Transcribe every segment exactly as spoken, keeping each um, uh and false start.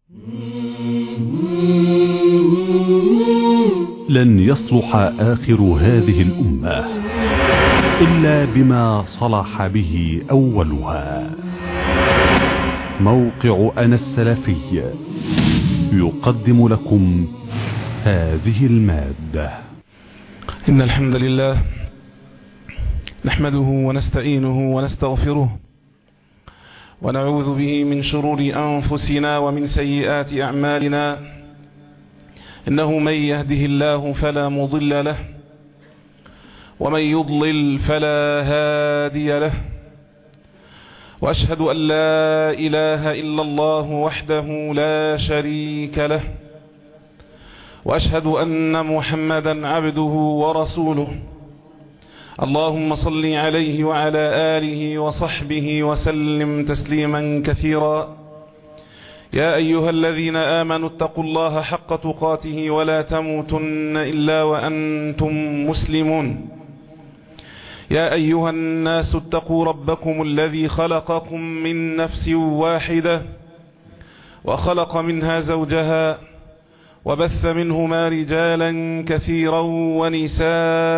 لن يصلح آخر هذه الأمة إلا بما صلح به أولها. موقع أنا السلفي يقدم لكم هذه المادة. إن الحمد لله نحمده ونستعينه ونستغفره ونعوذ به من شرور أنفسنا ومن سيئات أعمالنا. إنه من يهده الله فلا مضل له ومن يضلل فلا هادي له، وأشهد أن لا إله إلا الله وحده لا شريك له، وأشهد أن محمدا عبده ورسوله. اللهم صل عليه وعلى آله وصحبه وسلم تسليما كثيرا. يا أيها الذين آمنوا اتقوا الله حق تقاته ولا تموتن إلا وأنتم مسلمون. يا أيها الناس اتقوا ربكم الذي خلقكم من نفس واحدة وخلق منها زوجها وبث منهما رجالا كثيرا ونساء،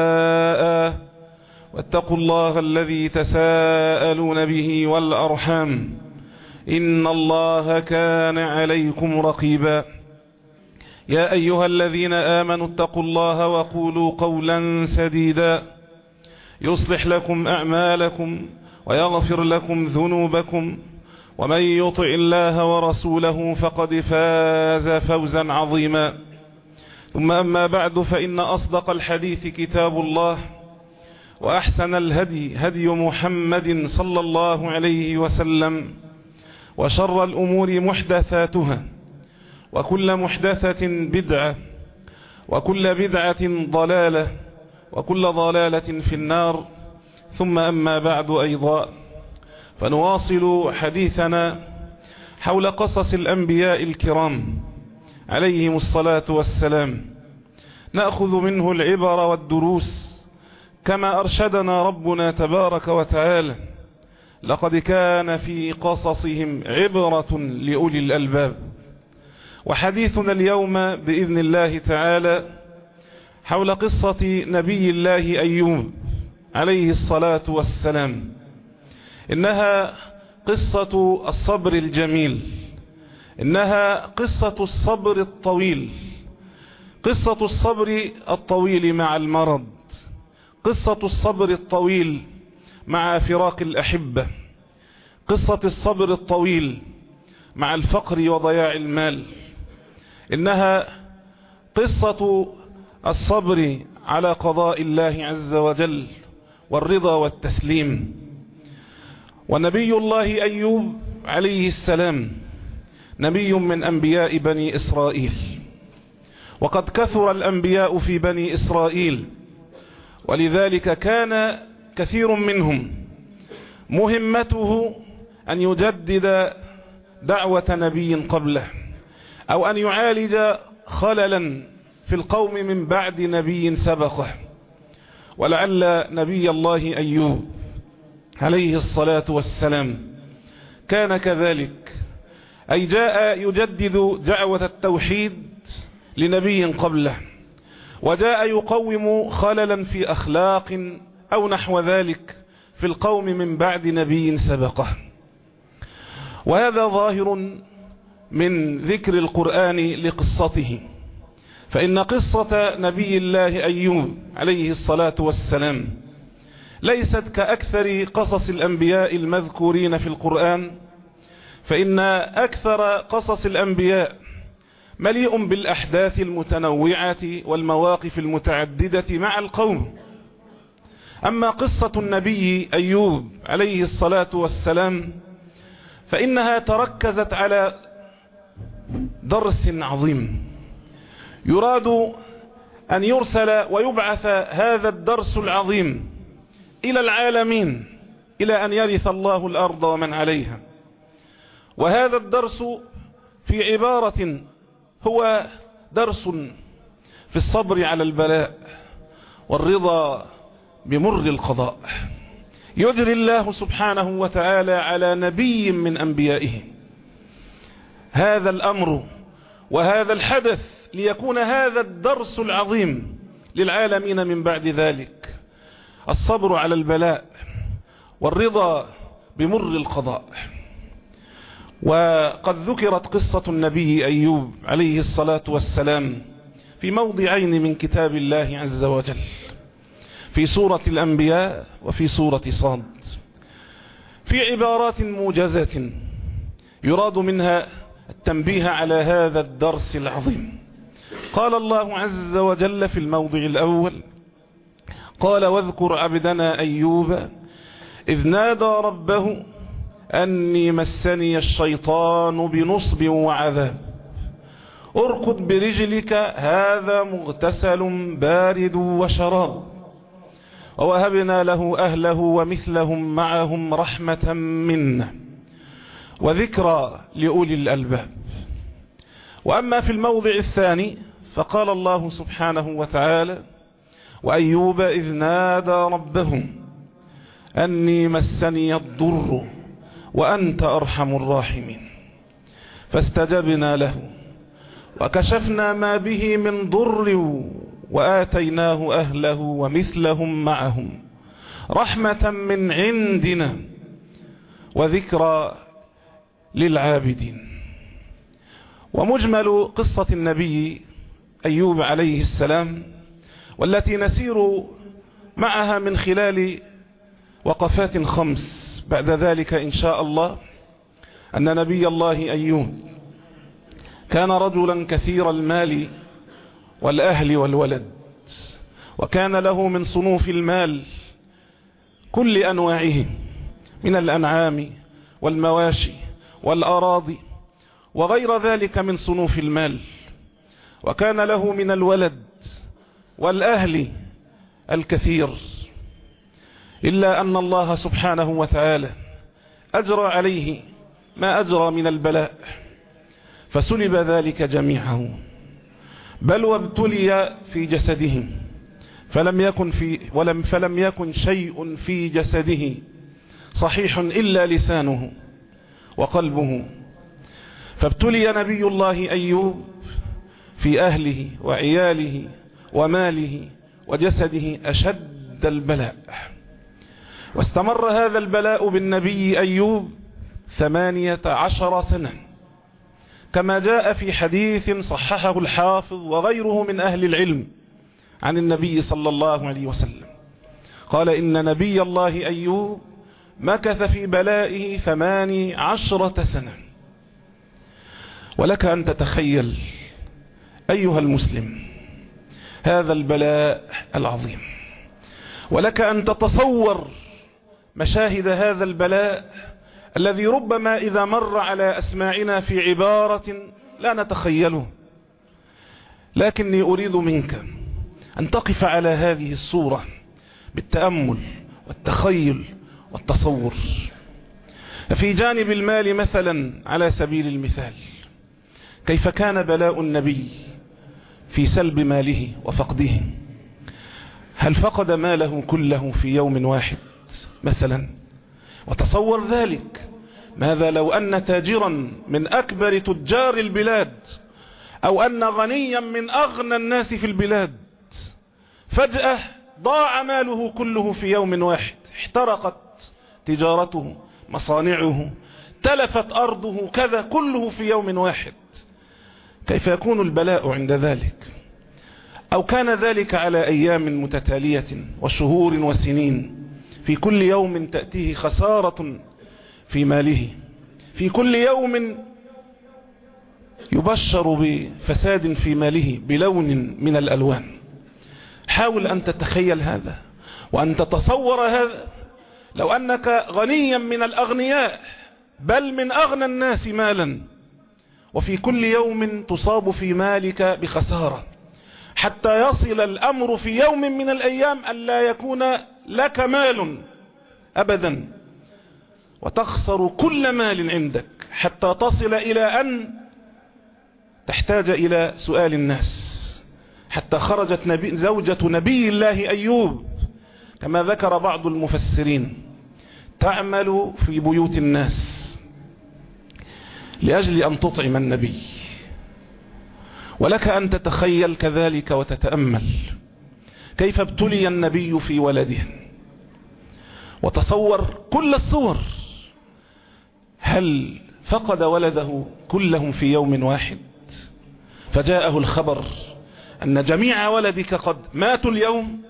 واتقوا الله الذي تساءلون به والأرحام إن الله كان عليكم رقيبا. يا أيها الذين آمنوا اتقوا الله وقولوا قولا سديدا يصلح لكم أعمالكم ويغفر لكم ذنوبكم، ومن يطع الله ورسوله فقد فاز فوزا عظيما. ثم أما بعد، فإن أصدق الحديث كتاب الله، وأحسن الهدي هدي محمد صلى الله عليه وسلم، وشر الأمور محدثاتها، وكل محدثة بدعة، وكل بدعة ضلالة، وكل ضلالة في النار. ثم أما بعد أيضا، فنواصل حديثنا حول قصص الأنبياء الكرام عليهم الصلاة والسلام، نأخذ منه العبر والدروس كما أرشدنا ربنا تبارك وتعالى: لقد كان في قصصهم عبرة لأولي الألباب. وحديثنا اليوم بإذن الله تعالى حول قصة نبي الله أيوب عليه الصلاة والسلام. إنها قصة الصبر الجميل، إنها قصة الصبر الطويل، قصة الصبر الطويل مع المرض، قصة الصبر الطويل مع فراق الأحبة، قصة الصبر الطويل مع الفقر وضياع المال. إنها قصة الصبر على قضاء الله عز وجل والرضا والتسليم. ونبي الله أيوب عليه السلام نبي من أنبياء بني إسرائيل، وقد كثر الأنبياء في بني إسرائيل، ولذلك كان كثير منهم مهمته أن يجدد دعوة نبي قبله، أو أن يعالج خللا في القوم من بعد نبي سبقه. ولعل نبي الله أيوب عليه الصلاة والسلام كان كذلك، أي جاء يجدد دعوة التوحيد لنبي قبله، وجاء يقوم خللا في أخلاق أو نحو ذلك في القوم من بعد نبي سبقه. وهذا ظاهر من ذكر القرآن لقصته، فإن قصة نبي الله أيوب عليه الصلاة والسلام ليست كأكثر قصص الأنبياء المذكورين في القرآن، فإن أكثر قصص الأنبياء مليء بالأحداث المتنوعة والمواقف المتعددة مع القوم. أما قصة النبي أيوب عليه الصلاة والسلام فإنها تركزت على درس عظيم، يراد أن يرسل ويبعث هذا الدرس العظيم إلى العالمين، إلى أن يرث الله الأرض ومن عليها. وهذا الدرس في عبارة هو درس في الصبر على البلاء والرضا بمر القضاء. يجري الله سبحانه وتعالى على نبي من أنبيائه هذا الأمر وهذا الحدث ليكون هذا الدرس العظيم للعالمين من بعد ذلك: الصبر على البلاء والرضا بمر القضاء. وقد ذكرت قصة النبي أيوب عليه الصلاة والسلام في موضعين من كتاب الله عز وجل، في سورة الأنبياء وفي سورة صاد، في عبارات موجزات يراد منها التنبيه على هذا الدرس العظيم. قال الله عز وجل في الموضع الأول: قال واذكر عبدنا أيوب إذ نادى ربه أني مسني الشيطان بنصب وعذاب اركض برجلك هذا مغتسل بارد وشراب ووهبنا له أهله ومثلهم معهم رحمة منا وذكرى لأولي الألباب. وأما في الموضع الثاني فقال الله سبحانه وتعالى: وأيوب إذ نادى ربه أني مسني الضر وأنت أرحم الراحمين فاستجبنا له وكشفنا ما به من ضر وآتيناه أهله ومثلهم معهم رحمة من عندنا وذكرى للعابدين. ومجمل قصة النبي أيوب عليه السلام والتي نسير معها من خلال وقفات خمس بعد ذلك إن شاء الله أن نبي الله أيوب كان رجلا كثير المال والأهل والولد، وكان له من صنوف المال كل أنواعه من الأنعام والمواشي والأراضي وغير ذلك من صنوف المال، وكان له من الولد والأهل الكثير، إلا أن الله سبحانه وتعالى أجرى عليه ما أجرى من البلاء فسلب ذلك جميعه، بل وابتلي في جسده فلم يكن في ولم فلم يكن شيء في جسده صحيح إلا لسانه وقلبه. فابتلي نبي الله أيوب في أهله وعياله وماله وجسده أشد البلاء، واستمر هذا البلاء بالنبي أيوب ثمانية عشر سنة كما جاء في حديث صححه الحافظ وغيره من أهل العلم عن النبي صلى الله عليه وسلم، قال إن نبي الله أيوب مكث في بلائه ثماني عشرة سنة. ولك أن تتخيل أيها المسلم هذا البلاء العظيم، ولك أن تتصور مشاهد هذا البلاء الذي ربما إذا مر على أسماعنا في عبارة لا نتخيله، لكني أريد منك أن تقف على هذه الصورة بالتأمل والتخيل والتصور. في جانب المال مثلا على سبيل المثال، كيف كان بلاء النبي في سلب ماله وفقده؟ هل فقد ماله كله في يوم واحد مثلا؟ وتصور ذلك، ماذا لو أن تاجرا من أكبر تجار البلاد أو أن غنيا من أغنى الناس في البلاد فجأة ضاع ماله كله في يوم واحد، احترقت تجارته مصانعه تلفت أرضه كذا كله في يوم واحد، كيف يكون البلاء عند ذلك؟ أو كان ذلك على أيام متتالية وشهور وسنين، في كل يوم تأتيه خسارة في ماله، في كل يوم يبشر بفساد في ماله بلون من الألوان. حاول أن تتخيل هذا وأن تتصور هذا لو أنك غنيا من الأغنياء بل من أغنى الناس مالا، وفي كل يوم تصاب في مالك بخسارة حتى يصل الأمر في يوم من الأيام أن لا يكون لك مال أبدا، وتخسر كل مال عندك حتى تصل إلى أن تحتاج إلى سؤال الناس، حتى خرجت نبي زوجة نبي الله أيوب كما ذكر بعض المفسرين تعمل في بيوت الناس لأجل أن تطعم النبي. ولك أن تتخيل كذلك وتتأمل كيف ابتلي النبي في ولده، وتصور كل الصور. هل فقد ولده كلهم في يوم واحد فجاءه الخبر أن جميع ولدك قد ماتوا اليوم؟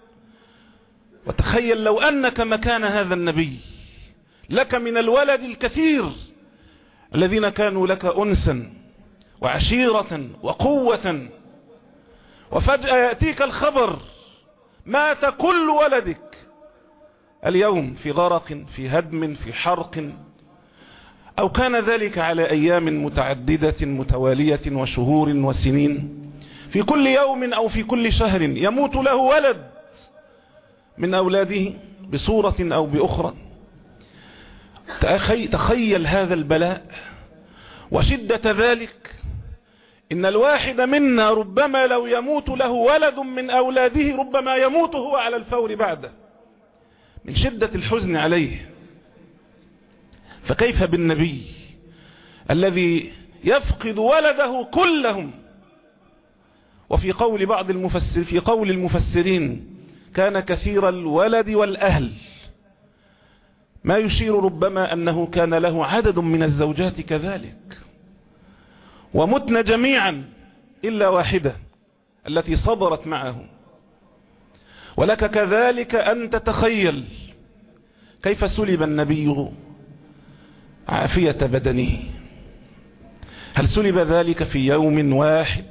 وتخيل لو أنك مكان هذا النبي، لك من الولد الكثير الذين كانوا لك أنسا وعشيرة وقوة، وفجأة يأتيك الخبر مات كل ولدك اليوم في غرق، في هدم، في حرق، أو كان ذلك على أيام متعددة متوالية وشهور وسنين. في كل يوم أو في كل شهر يموت له ولد من أولاده بصورة أو بأخرى. تخيل هذا البلاء وشدة ذلك. إن الواحد منا ربما لو يموت له ولد من أولاده ربما يموت هو على الفور بعده من شدة الحزن عليه. فكيف بالنبي الذي يفقد ولده كلهم؟ وفي قول بعض المفسر في قول المفسرين كان كثير الولد والأهل، ما يشير ربما أنه كان له عدد من الزوجات كذلك، ومتن جميعا إلا واحدة التي صبرت معه. ولك كذلك أن تتخيل كيف سلب النبي عافية بدنه. هل سلب ذلك في يوم واحد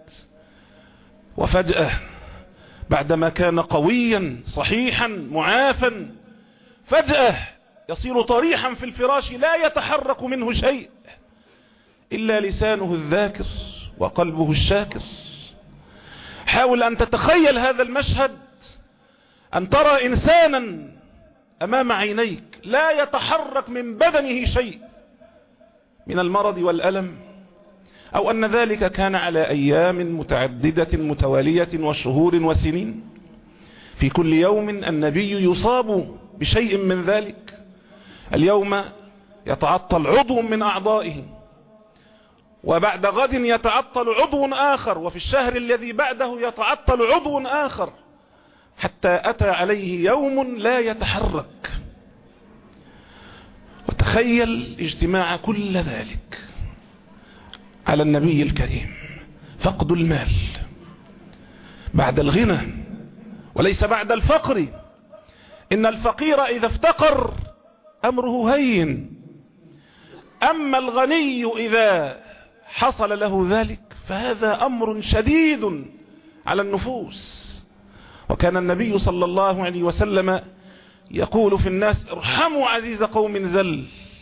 وفجأة بعدما كان قويا صحيحا معافا فجأة يصير طريحا في الفراش لا يتحرك منه شيء إلا لسانه الذاكر وقلبه الشاكر؟ حاول أن تتخيل هذا المشهد، أن ترى إنسانا أمام عينيك لا يتحرك من بدنه شيء من المرض والألم، أو أن ذلك كان على أيام متعددة متوالية وشهور وسنين. في كل يوم النبي يصاب بشيء من ذلك. اليوم يتعطل عضو من أعضائه، وبعد غد يتعطل عضو آخر، وفي الشهر الذي بعده يتعطل عضو آخر، حتى أتى عليه يوم لا يتحرك. وتخيل اجتماع كل ذلك على النبي الكريم. فقد المال بعد الغنى وليس بعد الفقر. إن الفقير إذا افتقر أمره هين، أما الغني إذا حصل له ذلك فهذا أمر شديد على النفوس. وكان النبي صلى الله عليه وسلم يقول في الناس: ارحموا عزيز قوم ذل،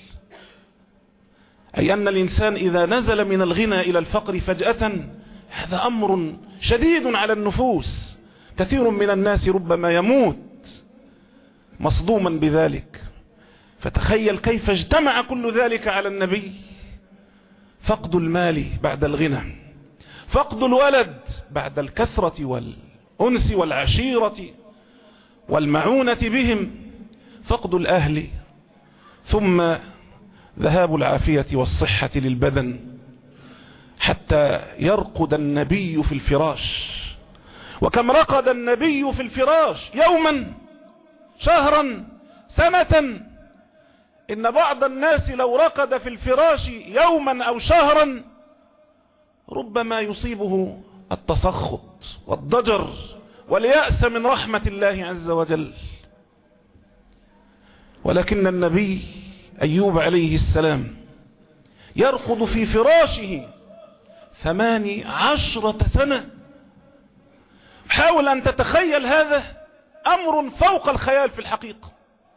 أي أن الإنسان إذا نزل من الغنى إلى الفقر فجأة هذا أمر شديد على النفوس. كثير من الناس ربما يموت مصدوما بذلك. فتخيل كيف اجتمع كل ذلك على النبي. فقد المال بعد الغنى، فقد الولد بعد الكثرة والأنس والعشيرة والمعونة بهم، فقد الأهل، ثم ذهاب العافية والصحة للبدن حتى يرقد النبي في الفراش. وكم رقد النبي في الفراش؟ يوما، شهرا، سنة. إن بعض الناس لو رقد في الفراش يوما أو شهرا ربما يصيبه التسخط والضجر واليأس من رحمة الله عز وجل. ولكن النبي أيوب عليه السلام يرقد في فراشه ثماني عشرة سنة. حاول أن تتخيل، هذا أمر فوق الخيال في الحقيقة،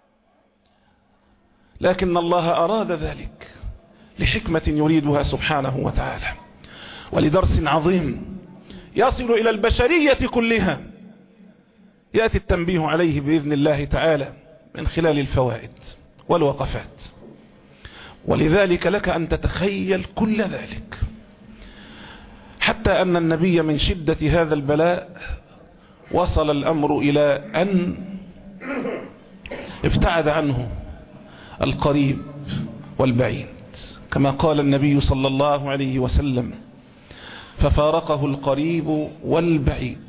لكن الله أراد ذلك لحكمة يريدها سبحانه وتعالى، ولدرس عظيم يصل إلى البشرية كلها يأتي التنبيه عليه بإذن الله تعالى من خلال الفوائد والوقفات. ولذلك لك أن تتخيل كل ذلك، حتى أن النبي من شدة هذا البلاء وصل الأمر إلى أن ابتعد عنه القريب والبعيد. كما قال النبي صلى الله عليه وسلم: ففارقه القريب والبعيد.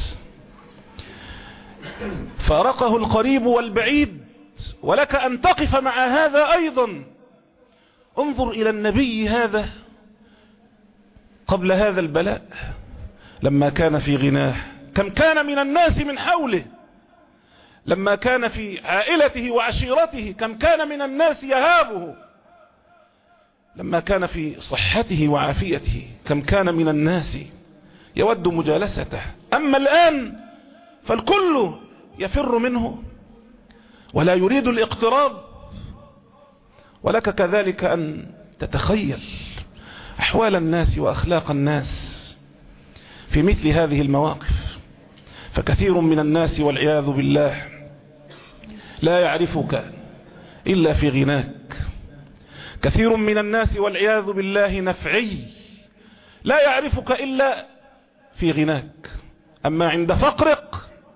فارقه القريب والبعيد، ولك أن تقف مع هذا أيضا. انظر إلى النبي هذا قبل هذا البلاء لما كان في غناه، كم كان من الناس من حوله. لما كان في عائلته وعشيرته كم كان من الناس يهابه. لما كان في صحته وعافيته كم كان من الناس يود مجالسته. أما الآن فالكل يفر منه ولا يريد الاقتراب. ولك كذلك أن تتخيل أحوال الناس وأخلاق الناس في مثل هذه المواقف. فكثير من الناس والعياذ بالله لا يعرفك إلا في غناك. كثير من الناس والعياذ بالله نفعي لا يعرفك إلا في غناك، أما عند فقرك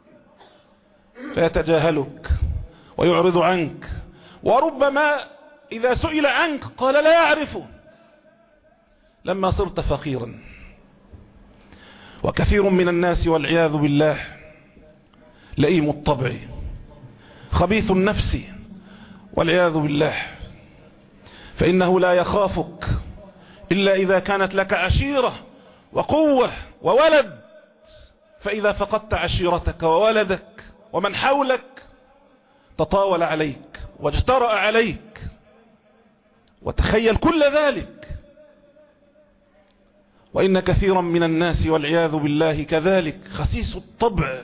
فيتجاهلك ويعرض عنك، وربما إذا سئل عنك قال لا يعرفه لما صرت فقيرا. وكثير من الناس والعياذ بالله لئيم الطبع خبيث النفس والعياذ بالله، فإنه لا يخافك إلا إذا كانت لك عشيرة وقوة وولد. فإذا فقدت عشيرتك وولدك ومن حولك تطاول عليك واجترأ عليك. وتخيل كل ذلك. وإن كثيرا من الناس والعياذ بالله كذلك خسيس الطبع،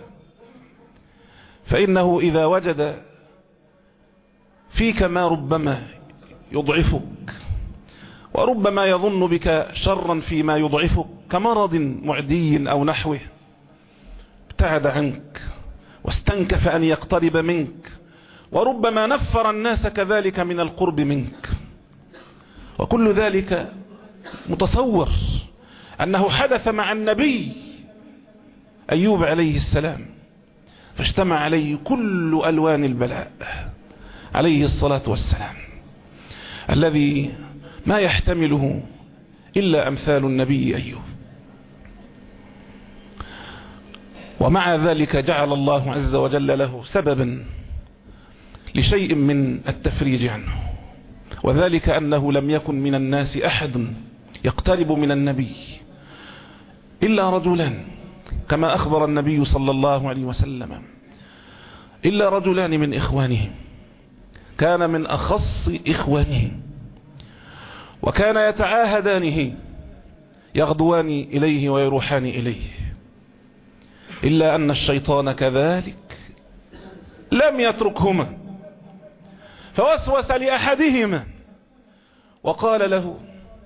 فإنه إذا وجد فيك ما ربما يضعفك وربما يظن بك شرا فيما يضعفك كمرض معدي أو نحوه ابتعد عنك واستنكف أن يقترب منك، وربما نفر الناس كذلك من القرب منك. وكل ذلك متصور أنه حدث مع النبي أيوب عليه السلام، فاجتمع عليه كل ألوان البلاء عليه الصلاة والسلام، الذي ما يحتمله إلا أمثال النبي أيوب. ومع ذلك جعل الله عز وجل له سببا لشيء من التفريج عنه، وذلك أنه لم يكن من الناس أحد يقترب من النبي إلا رجلان، كما أخبر النبي صلى الله عليه وسلم: إلا رجلان من إخوانه، كان من أخص إخوانه، وكان يتعاهدانه يغدوان إليه ويروحان إليه، إلا أن الشيطان كذلك لم يتركهما، فوسوس لأحدهما وقال له: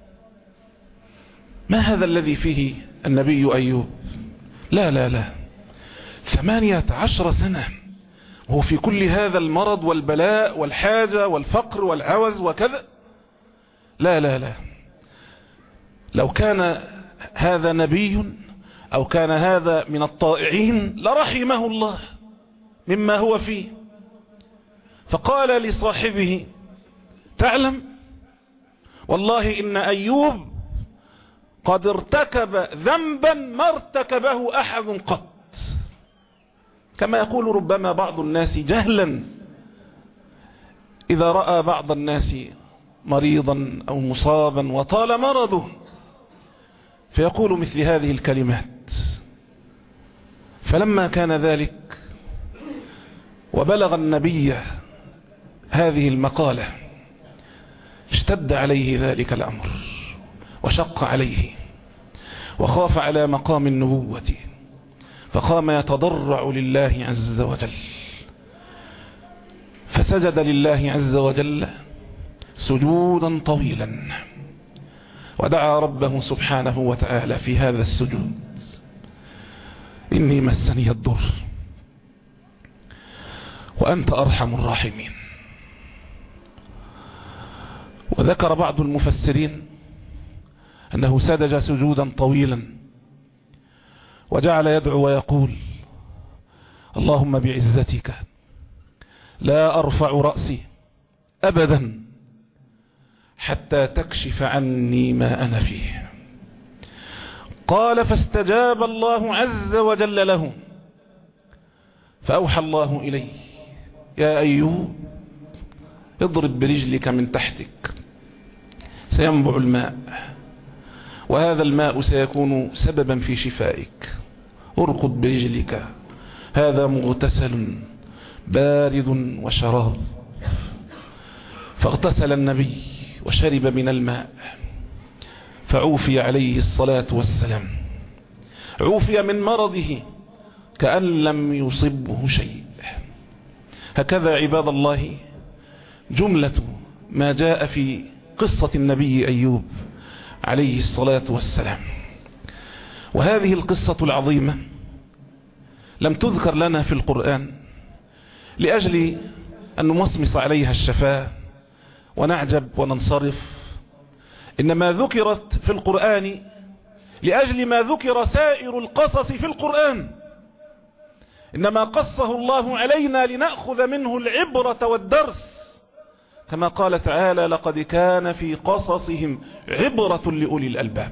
ما هذا الذي فيه النبي أيوب؟ لا لا لا ثمانية عشر سنة وهو في كل هذا المرض والبلاء والحاجة والفقر والعوز وكذا. لا لا لا لو كان هذا نبي أو كان هذا من الطائعين لرحمه الله مما هو فيه. فقال لصاحبه: تعلم والله إن أيوب قد ارتكب ذنبا ما ارتكبه أحد قط. كما يقول ربما بعض الناس جهلا إذا رأى بعض الناس مريضا أو مصابا وطال مرضه فيقول مثل هذه الكلمات. فلما كان ذلك وبلغ النبي هذه المقالة اشتد عليه ذلك الأمر وشق عليه وخاف على مقام النبوة، فقام يتضرع لله عز وجل، فسجد لله عز وجل سجودا طويلا ودعا ربه سبحانه وتعالى في هذا السجود: إني مسني الضر وأنت أرحم الراحمين. وذكر بعض المفسرين أنه سجد سجودا طويلا وجعل يدعو ويقول: اللهم بعزتك لا أرفع رأسي أبدا حتى تكشف عني ما أنا فيه. قال فاستجاب الله عز وجل له، فأوحى الله إليه: يا أيوب اضرب برجلك من تحتك سينبع الماء، وهذا الماء سيكون سببا في شفائك، اركض برجلك، هذا مغتسل بارد وشراب. فاغتسل النبي وشرب من الماء، فعوفي عليه الصلاة والسلام، عوفي من مرضه كأن لم يصبه شيء. هكذا عباد الله جملة ما جاء في قصة النبي أيوب عليه الصلاة والسلام. وهذه القصة العظيمة لم تذكر لنا في القرآن لأجل أن نمصمص عليها الشفاه ونعجب وننصرف، إنما ذكرت في القرآن لأجل ما ذكر سائر القصص في القرآن، إنما قصه الله علينا لنأخذ منه العبرة والدرس، كما قال تعالى: لقد كان في قصصهم عبرة لأولي الألباب.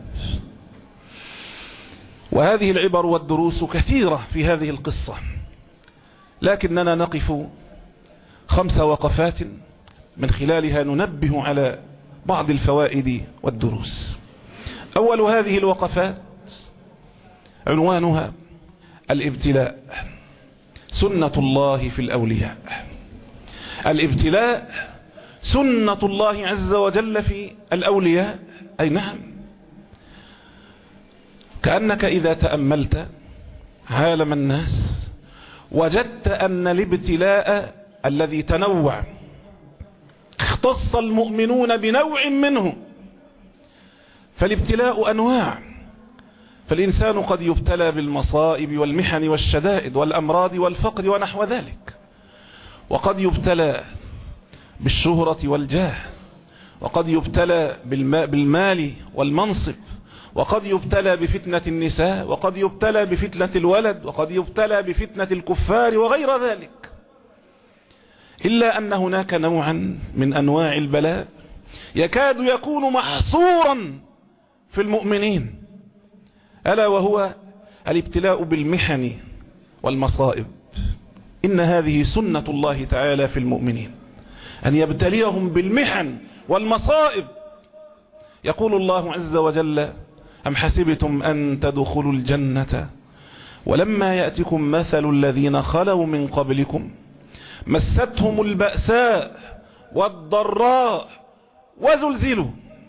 وهذه العبر والدروس كثيرة في هذه القصة، لكننا نقف خمس وقفات من خلالها ننبه على بعض الفوائد والدروس. أول هذه الوقفات عنوانها الابتلاء، سنة الله في الأولياء. الابتلاء سنة الله عز وجل في الأولياء، أي نعم. كأنك إذا تأملت عالم الناس وجدت أن الابتلاء الذي تنوع اختص المؤمنون بنوع منه، فالابتلاء أنواع، فالإنسان قد يبتلى بالمصائب والمحن والشدائد والأمراض والفقر ونحو ذلك، وقد يبتلى بالشهرة والجاه، وقد يبتلى بالمال والمنصب، وقد يبتلى بفتنة النساء، وقد يبتلى بفتنة الولد، وقد يبتلى بفتنة الكفار وغير ذلك. إلا أن هناك نوعا من أنواع البلاء يكاد يكون محصورا في المؤمنين، ألا وهو الابتلاء بالمحن والمصائب. إن هذه سنة الله تعالى في المؤمنين، أن يبتليهم بالمحن والمصائب. يقول الله عز وجل: أم حسبتم أن تدخلوا الجنة ولما يأتكم مثل الذين خلوا من قبلكم مستهم البأساء والضراء وزلزلوا.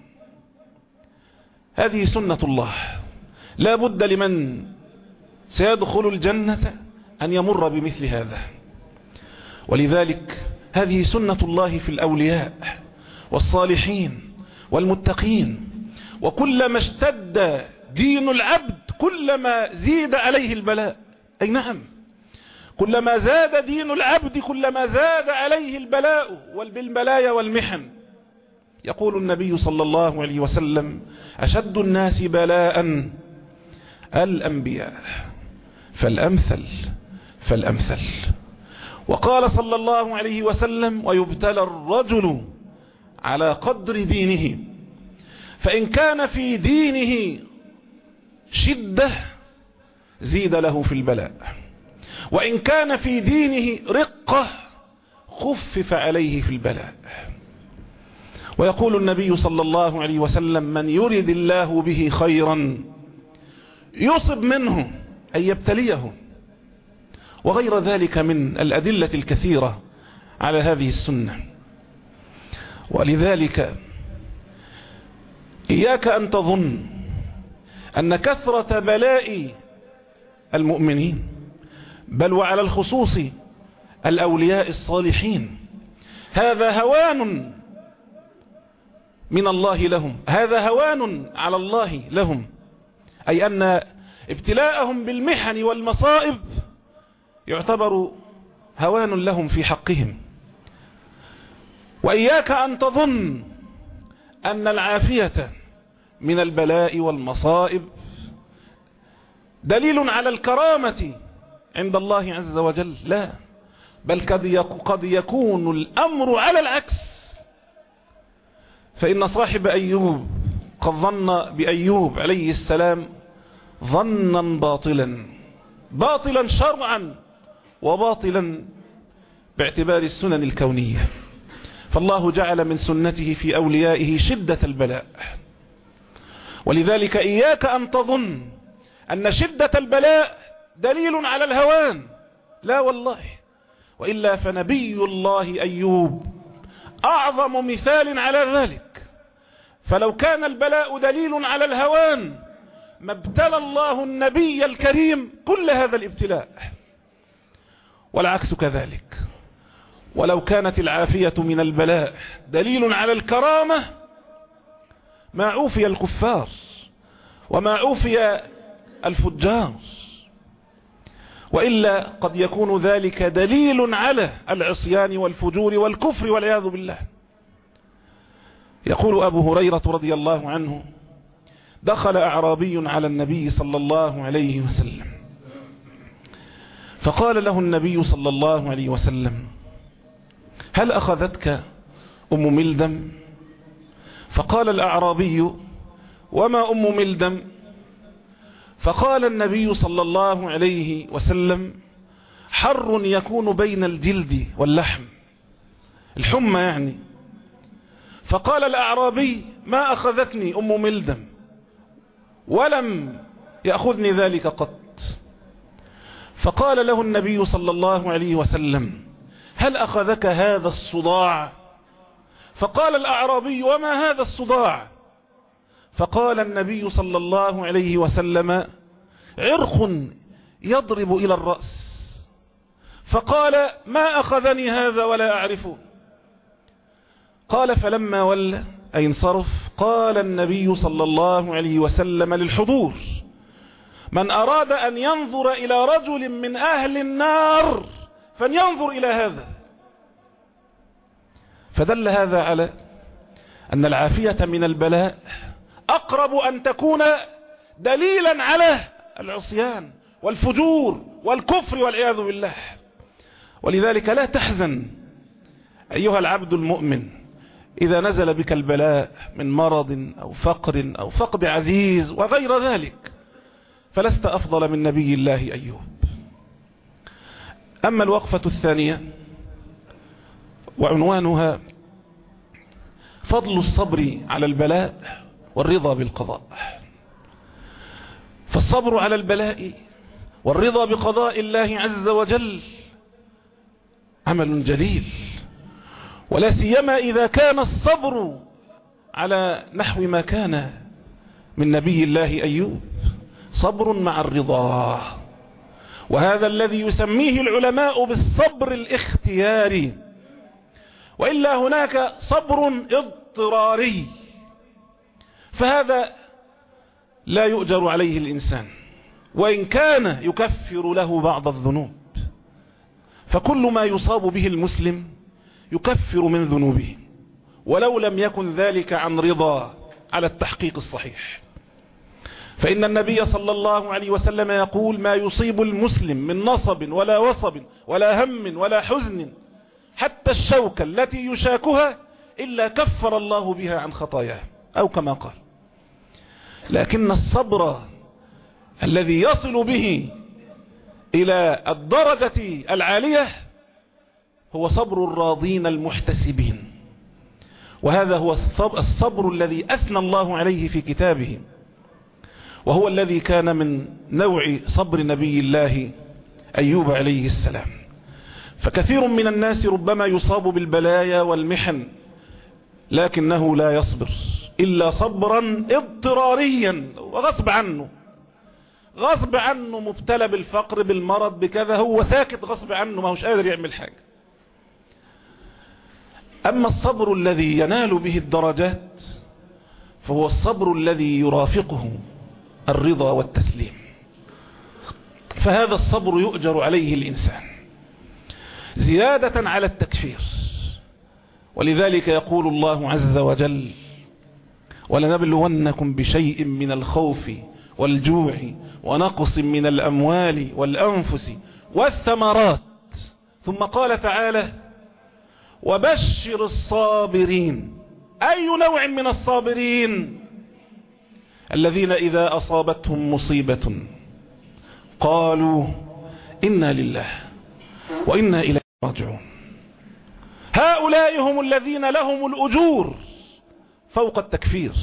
هذه سنة الله، لا بد لمن سيدخل الجنة أن يمر بمثل هذا. ولذلك هذه سنة الله في الأولياء والصالحين والمتقين. وكلما اشتد دين العبد كلما زيد عليه البلاء، أي نعم، كلما زاد دين العبد كلما زاد عليه البلاء والبلايا والمحن. يقول النبي صلى الله عليه وسلم: أشد الناس بلاء الأنبياء فالأمثل فالأمثل. وقال صلى الله عليه وسلم: ويبتلى الرجل على قدر دينه، فإن كان في دينه شدة زيد له في البلاء، وإن كان في دينه رقة خفف عليه في البلاء. ويقول النبي صلى الله عليه وسلم: من يرد الله به خيرا يصب منه، أي يبتليه، وغير ذلك من الأدلة الكثيرة على هذه السنة. ولذلك إياك أن تظن أن كثرة بلاء المؤمنين، بل وعلى الخصوص الأولياء الصالحين، هذا هوان من الله لهم، هذا هوان على الله لهم، أي أن ابتلاءهم بالمحن والمصائب يعتبر هوان لهم في حقهم. وإياك أن تظن أن العافية من البلاء والمصائب دليل على الكرامة عند الله عز وجل، لا، بل قد يكون الأمر على العكس. فإن صاحب أيوب قد ظن بأيوب عليه السلام ظنا باطلا، باطلا شرعا وباطلا باعتبار السنن الكونية. فالله جعل من سنته في أوليائه شدة البلاء، ولذلك إياك أن تظن أن شدة البلاء دليل على الهوان، لا والله، وإلا فنبي الله أيوب أعظم مثال على ذلك. فلو كان البلاء دليل على الهوان ما ابتلى الله النبي الكريم كل هذا الابتلاء، والعكس كذلك. ولو كانت العافية من البلاء دليل على الكرامة ما عوفي الكفار وما عوفي الفجار، وإلا قد يكون ذلك دليل على العصيان والفجور والكفر والعياذ بالله. يقول أبو هريرة رضي الله عنه: دخل أعرابي على النبي صلى الله عليه وسلم فقال له النبي صلى الله عليه وسلم: هل أخذتك أم ملدم؟ فقال الأعرابي: وما أم ملدم؟ فقال النبي صلى الله عليه وسلم: حر يكون بين الجلد واللحم، الحمى يعني. فقال الأعرابي: ما أخذتني أم ملدم ولم يأخذني ذلك قط. فقال له النبي صلى الله عليه وسلم: هل أخذك هذا الصداع؟ فقال الأعرابي: وما هذا الصداع؟ فقال النبي صلى الله عليه وسلم: عرق يضرب إلى الرأس. فقال: ما أخذني هذا ولا أعرفه. قال: فلما ولى أي انصرف قال النبي صلى الله عليه وسلم للحضور: من أراد أن ينظر إلى رجل من أهل النار فلينظر إلى هذا. فدل هذا على أن العافية من البلاء أقرب أن تكون دليلا على العصيان والفجور والكفر والعياذ بالله. ولذلك لا تحزن أيها العبد المؤمن إذا نزل بك البلاء من مرض أو فقر أو فقد عزيز وغير ذلك، فلست أفضل من نبي الله أيوب. أما الوقفة الثانية وعنوانها فضل الصبر على البلاء والرضا بالقضاء. فالصبر على البلاء والرضا بقضاء الله عز وجل عمل جليل، ولا سيما إذا كان الصبر على نحو ما كان من نبي الله أيوب، صبر مع الرضا، وهذا الذي يسميه العلماء بالصبر الاختياري. وإلا هناك صبر اضطراري، فهذا لا يؤجر عليه الإنسان وإن كان يكفر له بعض الذنوب. فكل ما يصاب به المسلم يكفر من ذنوبه ولو لم يكن ذلك عن رضا على التحقيق الصحيح. فإن النبي صلى الله عليه وسلم يقول: ما يصيب المسلم من نصب ولا وصب ولا هم ولا حزن حتى الشوكة التي يشاكها إلا كفر الله بها عن خطاياه، أو كما قال. لكن الصبر الذي يصل به إلى الدرجة العالية هو صبر الراضين المحتسبين، وهذا هو الصبر الذي أثنى الله عليه في كتابه، وهو الذي كان من نوع صبر نبي الله أيوب عليه السلام. فكثير من الناس ربما يصاب بالبلايا والمحن لكنه لا يصبر إلا صبرا اضطراريا وغصب عنه، غصب عنه، مبتلى بالفقر بالمرض بكذا، هو ساكت غصب عنه، ما هوش قادر يعمل حاجة. أما الصبر الذي ينال به الدرجات فهو الصبر الذي يرافقه الرضا والتسليم، فهذا الصبر يؤجر عليه الإنسان زيادة على التكفير. ولذلك يقول الله عز وجل: ولنبلونكم بشيء من الخوف والجوع ونقص من الأموال والأنفس والثمرات. ثم قال تعالى: وبشر الصابرين أي نوع من الصابرين؟ الذين إذا أصابتهم مصيبة قالوا إنا لله وإنا إليه راجعون. هؤلاء هم الذين لهم الأجور فوق التكفير،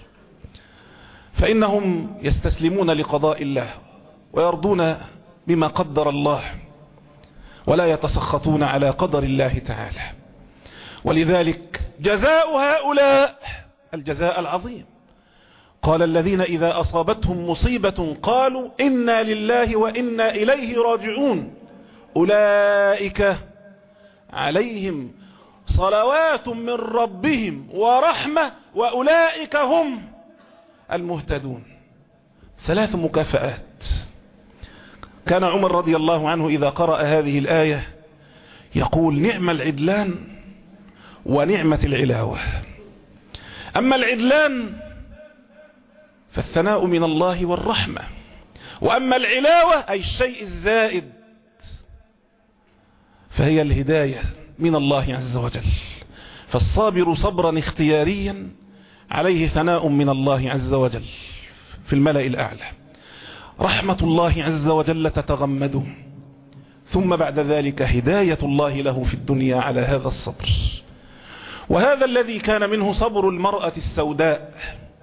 فإنهم يستسلمون لقضاء الله ويرضون بما قدر الله ولا يتسخطون على قدر الله تعالى. ولذلك جزاء هؤلاء الجزاء العظيم. قال الذين إذا أصابتهم مصيبة قالوا إنا لله وإنا إليه راجعون أولئك عليهم صلوات من ربهم ورحمة وأولئك هم المهتدون. ثلاث مكافآت. كان عمر رضي الله عنه إذا قرأ هذه الآية يقول نعم العدلان ونعمة العلاوة. أما العدلان فالثناء من الله والرحمة، وأما العلاوة أي الشيء الزائد فهي الهداية من الله عز وجل. فالصابر صبرا اختياريا عليه ثناء من الله عز وجل في الملأ الأعلى، رحمة الله عز وجل تتغمده، ثم بعد ذلك هداية الله له في الدنيا على هذا الصبر. وهذا الذي كان منه صبر المرأة السوداء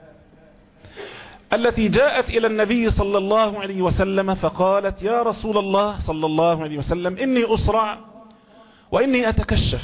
التي جاءت إلى النبي صلى الله عليه وسلم فقالت يا رسول الله صلى الله عليه وسلم إني أسرع وإني أتكشف،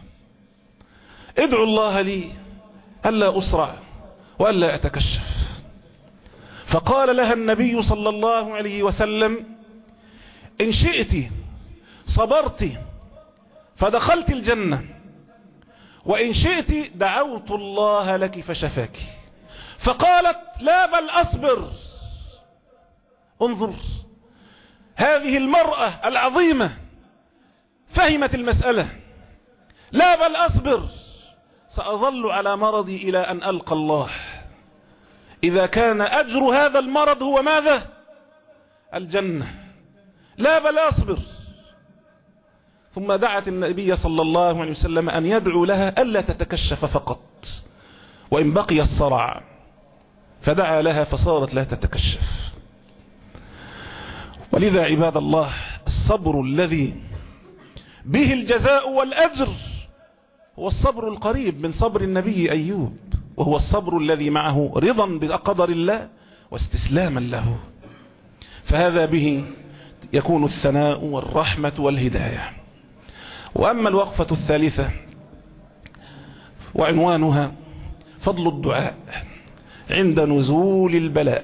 ادعو الله لي ألا أسرع وألا أتكشف. فقال لها النبي صلى الله عليه وسلم إن شئت صبرت فدخلت الجنة، وإن شئت دعوت الله لك فشفاك. فقالت لا بل أصبر. انظر هذه المرأة العظيمة فهمت المسألة. لا بل أصبر، سأظل على مرضي إلى أن ألقى الله. إذا كان أجر هذا المرض هو ماذا؟ الجنة. لا بل أصبر. ثم دعت النبي صلى الله عليه وسلم أن يدعو لها ألا تتكشف فقط وإن بقي الصرع، فدعا لها فصارت لا تتكشف. ولذا عباد الله الصبر الذي به الجزاء والأجر هو الصبر القريب من صبر النبي أيوب، وهو الصبر الذي معه رضا بقدر الله واستسلاما له. فهذا به يكون الثناء والرحمة والهداية. وأما الوقفة الثالثة وعنوانها فضل الدعاء عند نزول البلاء.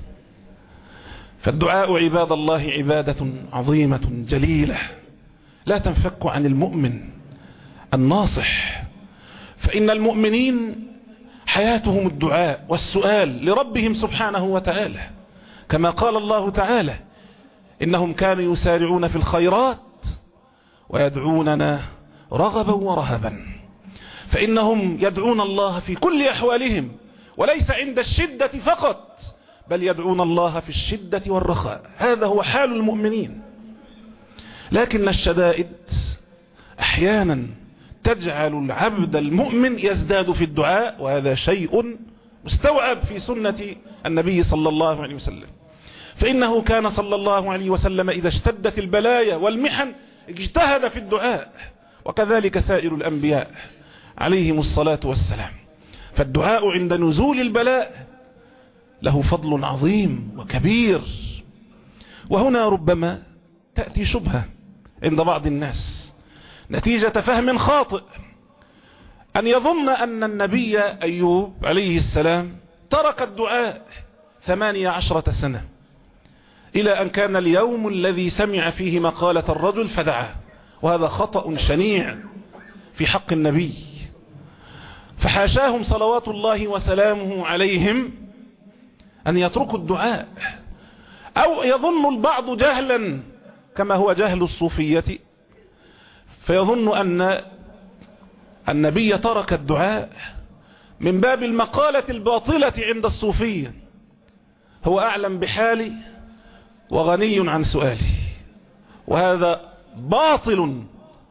فالدعاء عباد الله عبادة عظيمة جليلة لا تنفك عن المؤمن الناصح، فإن المؤمنين حياتهم الدعاء والسؤال لربهم سبحانه وتعالى، كما قال الله تعالى إنهم كانوا يسارعون في الخيرات ويدعوننا رغبا ورهبا. فإنهم يدعون الله في كل أحوالهم وليس عند الشدة فقط، بل يدعون الله في الشدة والرخاء. هذا هو حال المؤمنين. لكن الشدائد أحيانا تجعل العبد المؤمن يزداد في الدعاء، وهذا شيء مستوعب في سنة النبي صلى الله عليه وسلم. فإنه كان صلى الله عليه وسلم إذا اشتدت البلايا والمحن اجتهد في الدعاء، وكذلك سائر الأنبياء عليهم الصلاة والسلام. فالدعاء عند نزول البلاء له فضل عظيم وكبير. وهنا ربما تأتي شبهة عند بعض الناس نتيجة فهم خاطئ، أن يظن أن النبي أيوب عليه السلام ترك الدعاء ثمانية عشرة سنة إلى أن كان اليوم الذي سمع فيه مقالة الرجل فدعا، وهذا خطأ شنيع في حق النبي. فحاشاهم صلوات الله وسلامه عليهم أن يتركوا الدعاء. أو يظن البعض جهلا كما هو جهل الصوفية فيظن أن النبي ترك الدعاء من باب المقالة الباطلة عند الصوفية، هو أعلم بحالي وغني عن سؤالي، وهذا باطل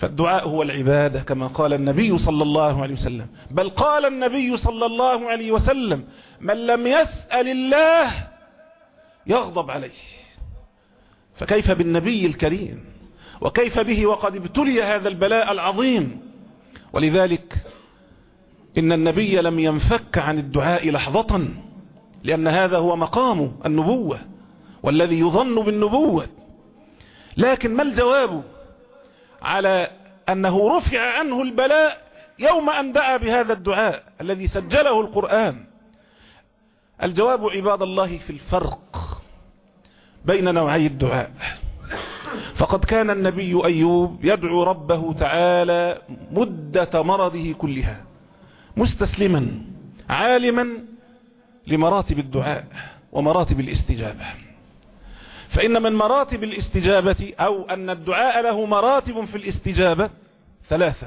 فالدعاء هو العبادة كما قال النبي صلى الله عليه وسلم، بل قال النبي صلى الله عليه وسلم: من لم يسأل الله يغضب عليه. فكيف بالنبي الكريم، وكيف به وقد ابتلي هذا البلاء العظيم؟ ولذلك إن النبي لم ينفك عن الدعاء لحظة، لأن هذا هو مقام النبوة والذي يظن بالنبوة. لكن ما الجواب على أنه رفع عنه البلاء يوم أن دعا بهذا الدعاء الذي سجله القرآن؟ الجواب عباد الله في الفرق بين نوعي الدعاء. فقد كان النبي أيوب يدعو ربه تعالى مدة مرضه كلها مستسلما عالما لمراتب الدعاء ومراتب الاستجابة. فإن من مراتب الاستجابة، أو أن الدعاء له مراتب في الاستجابة ثلاثة.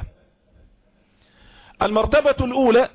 المرتبة الأولى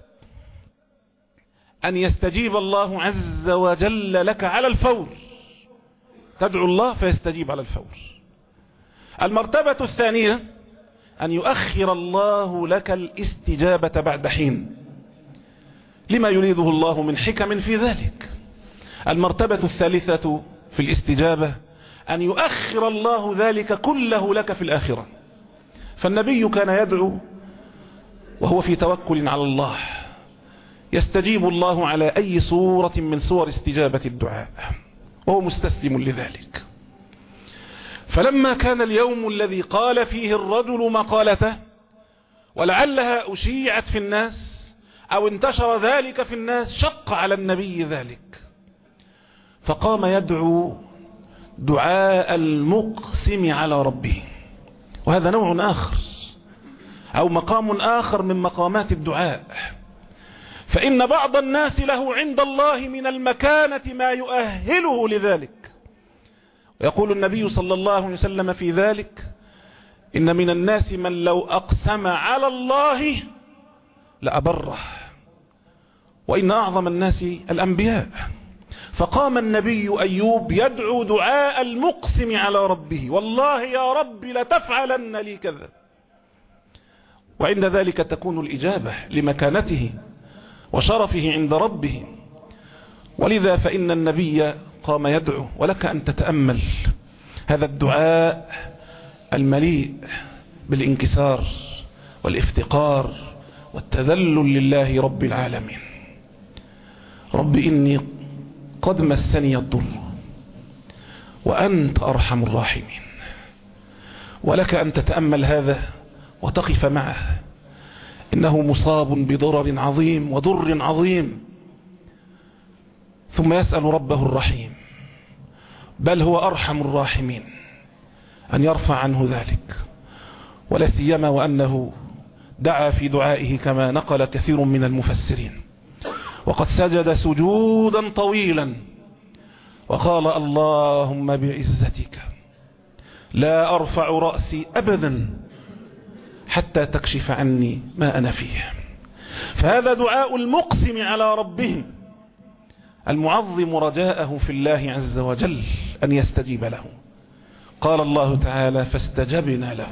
أن يستجيب الله عز وجل لك على الفور، تدعو الله فيستجيب على الفور. المرتبة الثانية أن يؤخر الله لك الاستجابة بعد حين، لما يريده الله من حكم في ذلك. المرتبة الثالثة في الاستجابة أن يؤخر الله ذلك كله لك في الآخرة. فالنبي كان يدعو وهو في توكل على الله، يستجيب الله على أي صورة من صور استجابة الدعاء وهو مستسلم لذلك. فلما كان اليوم الذي قال فيه الرجل مقالته، ولعلها أشيعت في الناس أو انتشر ذلك في الناس، شق على النبي ذلك، فقام يدعو دعاء المقسم على ربه. وهذا نوع آخر أو مقام آخر من مقامات الدعاء. فإن بعض الناس له عند الله من المكانة ما يؤهله لذلك. ويقول النبي صلى الله عليه وسلم في ذلك: إن من الناس من لو أقسم على الله لأبره، وإن أعظم الناس الأنبياء. فقام النبي أيوب يدعو دعاء المقسم على ربه: والله يا رب لتفعلن لي كذا. وعند ذلك تكون الإجابة لمكانته وشرفه عند ربه. ولذا فإن النبي قام يدعو. ولك أن تتأمل هذا الدعاء المليء بالانكسار والافتقار والتذلل لله رب العالمين: رب إني قد مسني الضر وأنت أرحم الراحمين. ولك أن تتأمل هذا وتقف معه، إنه مصاب بضرر عظيم وضر عظيم، ثم يسأل ربه الرحيم، بل هو أرحم الراحمين، أن يرفع عنه ذلك. ولا سيما وأنه دعا في دعائه كما نقل كثير من المفسرين، وقد سجد سجودا طويلا وقال: اللهم بعزتك لا أرفع رأسي أبدا حتى تكشف عني ما أنا فيه. فهذا دعاء المقسم على ربه المعظم رجاءه في الله عز وجل أن يستجيب له. قال الله تعالى: فاستجبنا له،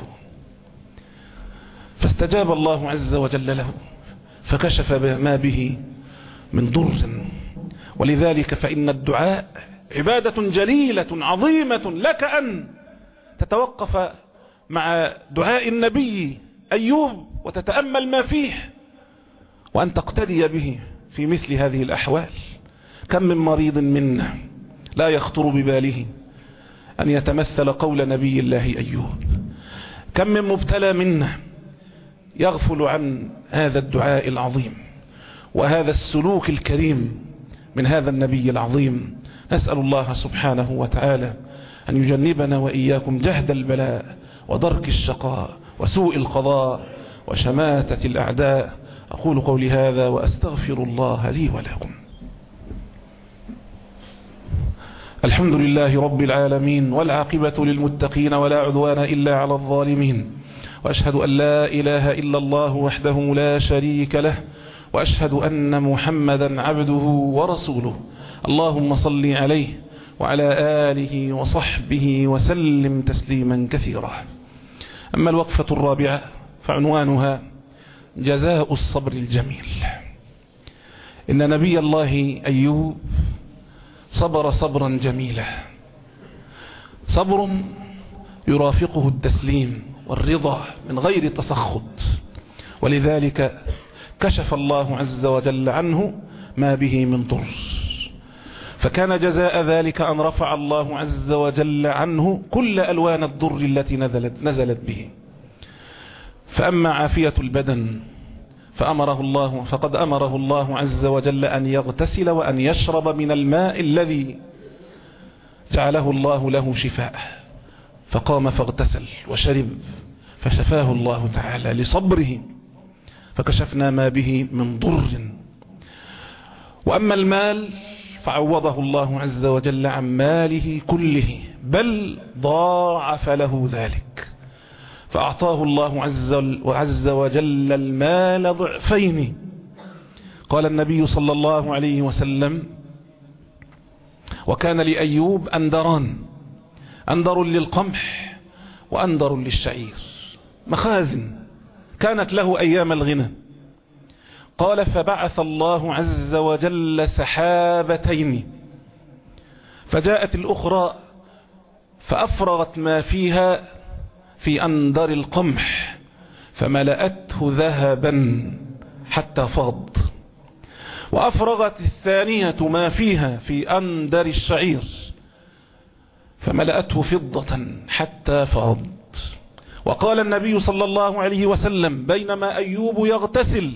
فاستجاب الله عز وجل له فكشف ما به من ضر. ولذلك فإن الدعاء عبادة جليلة عظيمة، لك أن تتوقف مع دعاء النبي أيوب وتتأمل ما فيه، وأن تقتدي به في مثل هذه الأحوال. كم من مريض منا لا يخطر بباله أن يتمثل قول نبي الله أيوب. كم من مبتلى منا يغفل عن هذا الدعاء العظيم وهذا السلوك الكريم من هذا النبي العظيم. نسأل الله سبحانه وتعالى أن يجنبنا وإياكم جهد البلاء ودرك الشقاء وسوء القضاء وشماتة الأعداء. أقول قولي هذا وأستغفر الله لي ولكم. الحمد لله رب العالمين، والعاقبة للمتقين ولا عدوان إلا على الظالمين، وأشهد أن لا إله إلا الله وحده لا شريك له، وأشهد أن محمدا عبده ورسوله. اللهم صل عليه وعلى آله وصحبه وسلم تسليما كثيرا. أما الوقفة الرابعة فعنوانها جزاء الصبر الجميل. إن نبي الله أيوب صبر صبرا جميلا، صبر يرافقه التسليم والرضا من غير تسخط، ولذلك كشف الله عز وجل عنه ما به من ضر، فكان جزاء ذلك أن رفع الله عز وجل عنه كل ألوان الضر التي نزلت, نزلت به. فأما عافية البدن فأمره الله فقد أمره الله عز وجل أن يغتسل وأن يشرب من الماء الذي جعله الله له شفاء، فقام فاغتسل وشرب فشفاه الله تعالى لصبره، فكشفنا ما به من ضر. وأما المال فعوضه الله عز وجل عن ماله كله، بل ضاعف له ذلك، فأعطاه الله عز وجل المال ضعفين. قال النبي صلى الله عليه وسلم: وكان لأيوب أندران، أندر للقمح وأندر للشعير، مخازن كانت له أيام الغنى. قال: فبعث الله عز وجل سحابتين، فجاءت الأخرى فأفرغت ما فيها في أندر القمح فملأته ذهبا حتى فاض، وأفرغت الثانية ما فيها في أندر الشعير فملأته فضة حتى فاض. وقال النبي صلى الله عليه وسلم: بينما أيوب يغتسل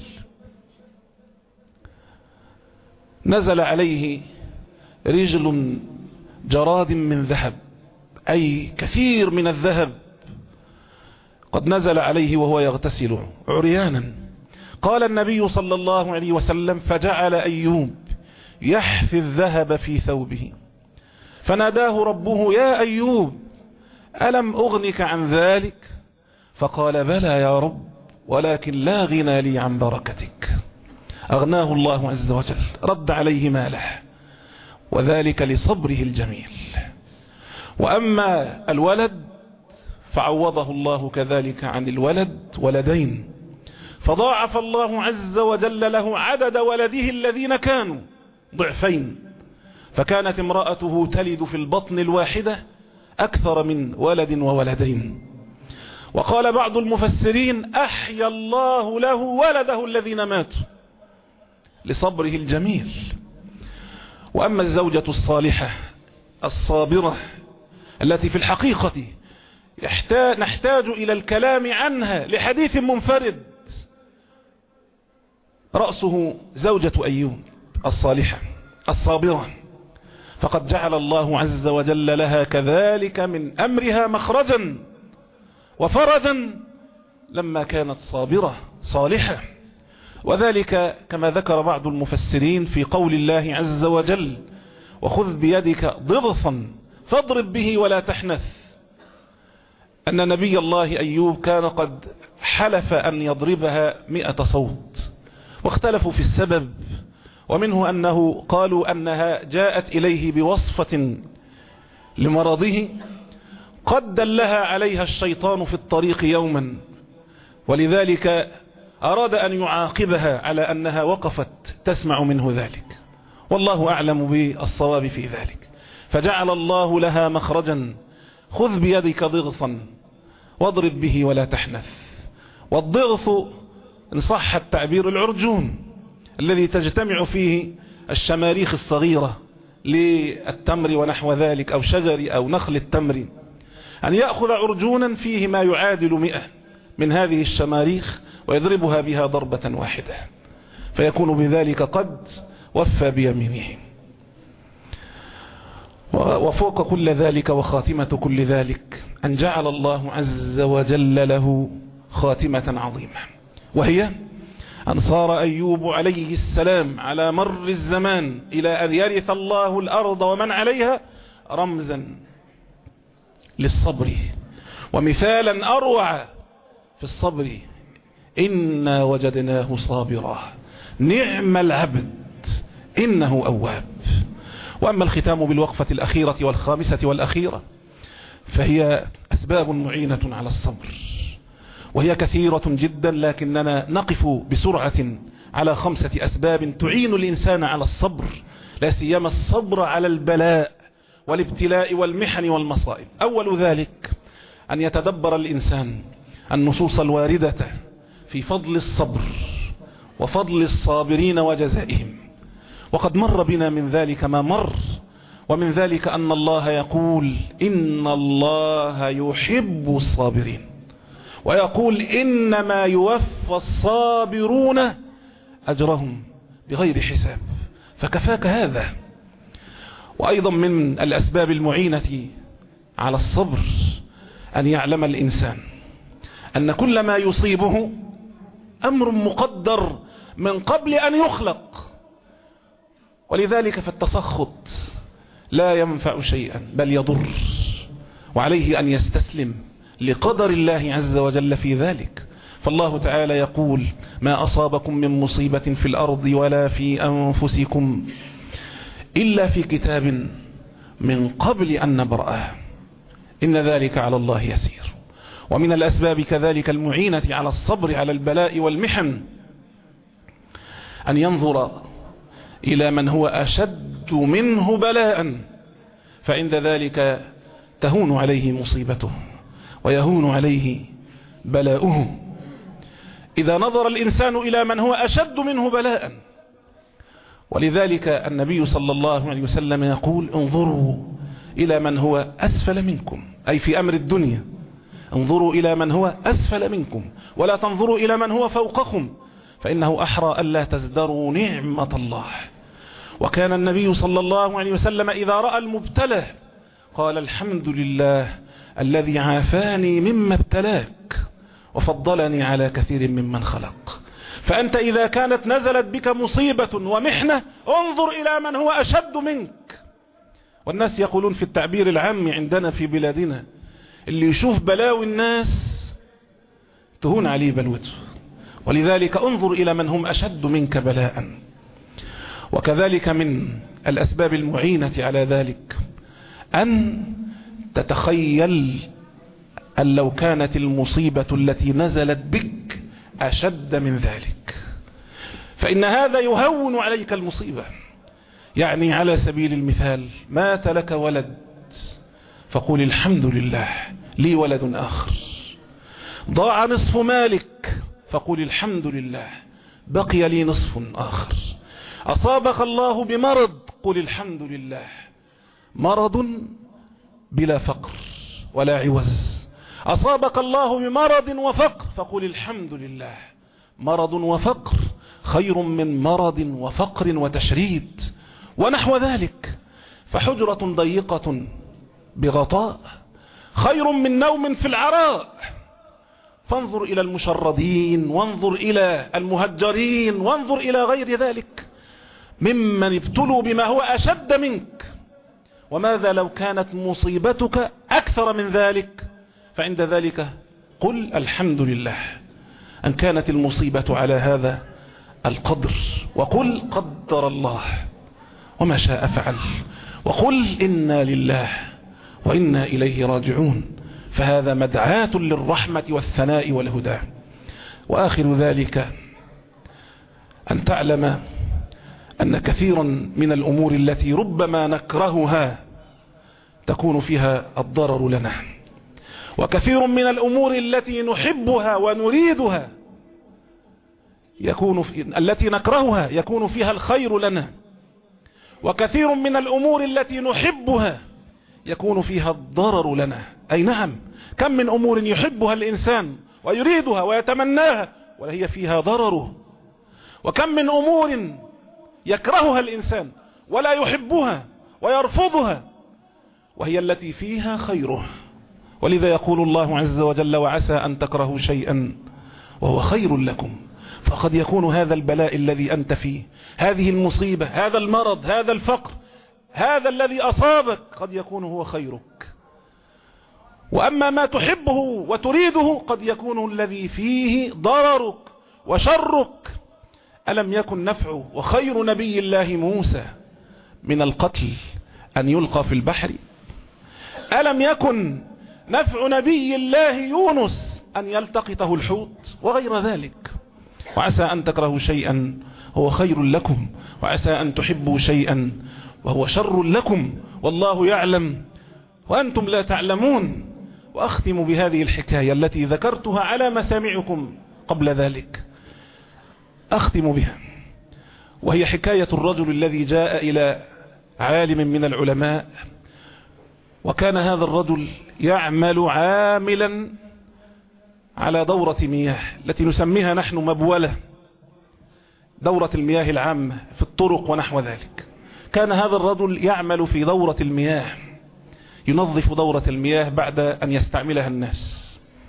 نزل عليه رجل جراد من ذهب، أي كثير من الذهب قد نزل عليه وهو يغتسل عريانا. قال النبي صلى الله عليه وسلم: فجعل أيوب يحثي الذهب في ثوبه، فناداه ربه: يا أيوب ألم أغنك عن ذلك؟ فقال: بلى يا رب، ولكن لا غنى لي عن بركتك. أغناه الله عز وجل، رد عليه ماله، وذلك لصبره الجميل. وأما الولد فعوضه الله كذلك عن الولد ولدين، فضاعف الله عز وجل له عدد ولده الذين كانوا ضعفين، فكانت امرأته تلد في البطن الواحدة أكثر من ولد وولدين. وقال بعض المفسرين: أحيا الله له ولده الذين ماتوا لصبره الجميل. وأما الزوجة الصالحة الصابرة التي في الحقيقة نحتاج إلى الكلام عنها لحديث منفرد، رأسه زوجة أيوب الصالحة الصابرة، فقد جعل الله عز وجل لها كذلك من أمرها مخرجا وفرجا لما كانت صابرة صالحة. وذلك كما ذكر بعض المفسرين في قول الله عز وجل: وخذ بيدك ضغثا فاضرب به ولا تحنث، أن نبي الله أيوب كان قد حلف أن يضربها مئة صوت، واختلفوا في السبب، ومنه أنه قالوا أنها جاءت إليه بوصفة لمرضه قد دلها عليها الشيطان في الطريق يوما، ولذلك أراد أن يعاقبها على أنها وقفت تسمع منه ذلك، والله أعلم بالصواب في ذلك. فجعل الله لها مخرجا: خذ بيدك ضغثا واضرب به ولا تحنث. والضغث إن صح التعبير العرجون الذي تجتمع فيه الشماريخ الصغيرة للتمر ونحو ذلك، أو شجر أو نخل التمر، أن يأخذ عرجونا فيه ما يعادل مئة من هذه الشماريخ ويضربها بها ضربة واحدة، فيكون بذلك قد وفى بيمينه. وفوق كل ذلك وخاتمة كل ذلك أن جعل الله عز وجل له خاتمة عظيمة، وهي أن صار أيوب عليه السلام على مر الزمان إلى أن يرث الله الأرض ومن عليها رمزا للصبر ومثالا أروع في الصبر: إنا وجدناه صابرا نعم العبد إنه أواب. وأما الختام بالوقفة الأخيرة والخامسة والأخيرة فهي أسباب معينة على الصبر. وهي كثيرة جدا، لكننا نقف بسرعة على خمسة أسباب تعين الإنسان على الصبر، لا سيما الصبر على البلاء والابتلاء والمحن والمصائب. أول ذلك أن يتدبر الإنسان النصوص الواردة في فضل الصبر وفضل الصابرين وجزائهم، وقد مر بنا من ذلك ما مر، ومن ذلك أن الله يقول إن الله يحب الصابرين، ويقول إنما يوفى الصابرون أجرهم بغير حساب، فكفاك هذا. وأيضا من الأسباب المعينة على الصبر أن يعلم الإنسان أن كل ما يصيبه أمر مقدر من قبل أن يخلق، ولذلك فالتسخط لا ينفع شيئا بل يضر، وعليه أن يستسلم لقدر الله عز وجل في ذلك. فالله تعالى يقول ما أصابكم من مصيبة في الأرض ولا في أنفسكم إلا في كتاب من قبل أن نبرأه إن ذلك على الله يسير. ومن الأسباب كذلك المعينة على الصبر على البلاء والمحن أن ينظر إلى من هو أشد منه بلاء، فعند ذلك تهون عليه مصيبته ويهون عليه بلاؤه. إذا نظر الإنسان إلى من هو أشد منه بلاء، ولذلك النبي صلى الله عليه وسلم يقول انظروا إلى من هو أسفل منكم، أي في أمر الدنيا انظروا إلى من هو أسفل منكم ولا تنظروا إلى من هو فوقكم، فإنه أحرى ألا تزدروا نعمة الله. وكان النبي صلى الله عليه وسلم إذا رأى المبتلى قال الحمد لله الذي عافاني مما ابتلاك وفضلني على كثير ممن خلق. فأنت إذا كانت نزلت بك مصيبة ومحنة انظر إلى من هو أشد منك. والناس يقولون في التعبير العام عندنا في بلادنا اللي يشوف بلاوي الناس تهون عليه بلوته، ولذلك انظر إلى من هم أشد منك بلاء. وكذلك من الأسباب المعينة على ذلك أن تتخيل أن لو كانت المصيبة التي نزلت بك أشد من ذلك فإن هذا يهون عليك المصيبة. يعني على سبيل المثال مات لك ولد فقول الحمد لله لي ولد آخر، ضاع نصف مالك فقول الحمد لله بقي لي نصف آخر، أصابك الله بمرض قل الحمد لله مرض بلا فقر ولا عوز، أصابك الله بمرض وفقر فقل الحمد لله مرض وفقر خير من مرض وفقر وتشريد ونحو ذلك. فحجرة ضيقة بغطاء خير من نوم في العراء. فانظر إلى المشردين وانظر إلى المهجرين وانظر إلى غير ذلك ممن ابتلوا بما هو أشد منك. وماذا لو كانت مصيبتك أكثر من ذلك؟ فعند ذلك قل الحمد لله أن كانت المصيبة على هذا القدر، وقل قدر الله وما شاء فعل، وقل إنا لله وإنا إليه راجعون. فهذا مدعاة للرحمة والثناء والهدى. وآخر ذلك أن تعلم أن كثيرا من الأمور التي ربما نكرهها تكون فيها الضرر لنا، وكثير من الأمور التي نحبها ونريدها يكون في التي نكرهها يكون فيها الخير لنا، وكثير من الأمور التي نحبها يكون فيها الضرر لنا. أي نعم، كم من أمور يحبها الإنسان ويريدها ويتمناها وهي فيها ضرره، وكم من أمور يكرهها الإنسان ولا يحبها ويرفضها وهي التي فيها خيره. ولذا يقول الله عز وجل وعسى أن تكرهوا شيئا وهو خير لكم، فقد يكون هذا البلاء الذي أنت فيه، هذه المصيبة، هذا المرض، هذا الفقر، هذا الذي أصابك قد يكون هو خيرك. وأما ما تحبه وتريده قد يكون الذي فيه ضررك وشرك. ألم يكن نفعه وخير نبي الله موسى من القتل أن يلقى في البحر؟ ألم يكن نفع نبي الله يونس أن يلتقطه الحوت وغير ذلك. وعسى أن تكرهوا شيئا هو خير لكم، وعسى أن تحبوا شيئا وهو شر لكم، والله يعلم وأنتم لا تعلمون. وأختم بهذه الحكاية التي ذكرتها على مسامعكم قبل ذلك، أختم بها، وهي حكاية الرجل الذي جاء إلى عالم من العلماء، وكان هذا الرجل يعمل عاملا على دورة مياه التي نسميها نحن مبولة، دورة المياه العامة في الطرق ونحو ذلك. كان هذا الرجل يعمل في دورة المياه، ينظف دورة المياه بعد أن يستعملها الناس.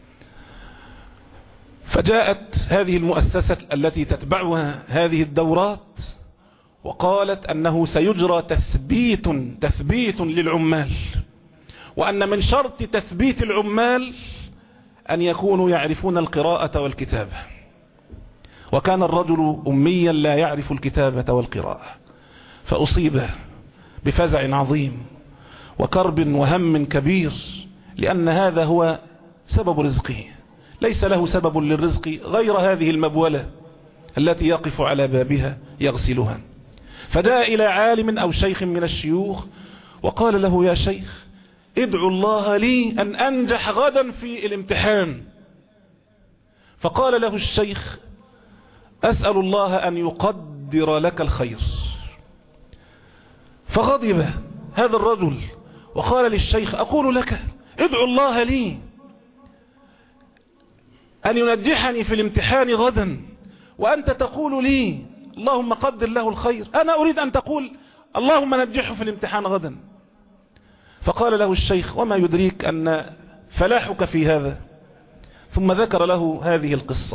فجاءت هذه المؤسسة التي تتبعها هذه الدورات وقالت أنه سيجرى تثبيت تثبيت للعمال، وأن من شرط تثبيت العمال أن يكونوا يعرفون القراءة والكتابة. وكان الرجل أميا لا يعرف الكتابة والقراءة، فأصيب بفزع عظيم وكرب وهم كبير، لأن هذا هو سبب رزقه، ليس له سبب للرزق غير هذه المبولة التي يقف على بابها يغسلها. فجاء إلى عالم أو شيخ من الشيوخ وقال له: يا شيخ، ادعو الله لي أن أنجح غدا في الامتحان. فقال له الشيخ: أسأل الله أن يقدر لك الخير. فغضب هذا الرجل وقال للشيخ: أقول لك ادعو الله لي أن ينجحني في الامتحان غدا، وأنت تقول لي اللهم قدر له الخير. أنا أريد أن تقول اللهم نجحه في الامتحان غدا. فقال له الشيخ: وما يدريك أن فلاحك في هذا؟ ثم ذكر له هذه القصة،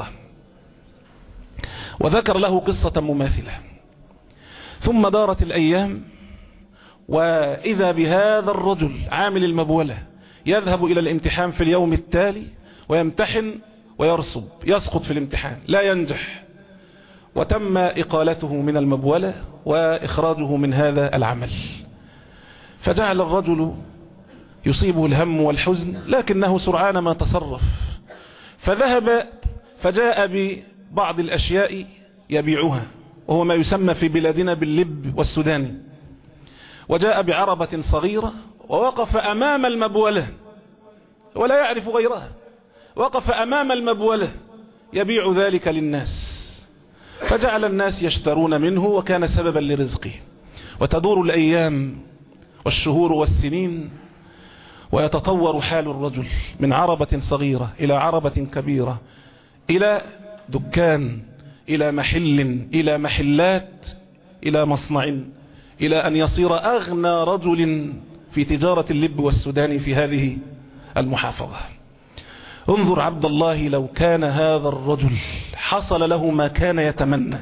وذكر له قصة مماثلة. ثم دارت الأيام، وإذا بهذا الرجل عامل المبولة يذهب إلى الامتحان في اليوم التالي ويمتحن ويرسب، يسقط في الامتحان، لا ينجح. وتم إقالته من المبولة وإخراجه من هذا العمل. فجعل الرجل يصيبه الهم والحزن، لكنه سرعان ما تصرف، فذهب فجاء ببعض الأشياء يبيعها، وهو ما يسمى في بلادنا باللب والسوداني. وجاء بعربة صغيرة ووقف أمام المبولة ولا يعرف غيرها، وقف أمام المبولة يبيع ذلك للناس، فجعل الناس يشترون منه، وكان سببا لرزقه. وتدور الأيام والشهور والسنين، ويتطور حال الرجل من عربة صغيرة إلى عربة كبيرة، إلى دكان، إلى محل، إلى محلات، إلى مصنع، إلى أن يصير أغنى رجل في تجارة اللب والسوداني في هذه المحافظة. انظر عبد الله، لو كان هذا الرجل حصل له ما كان يتمنى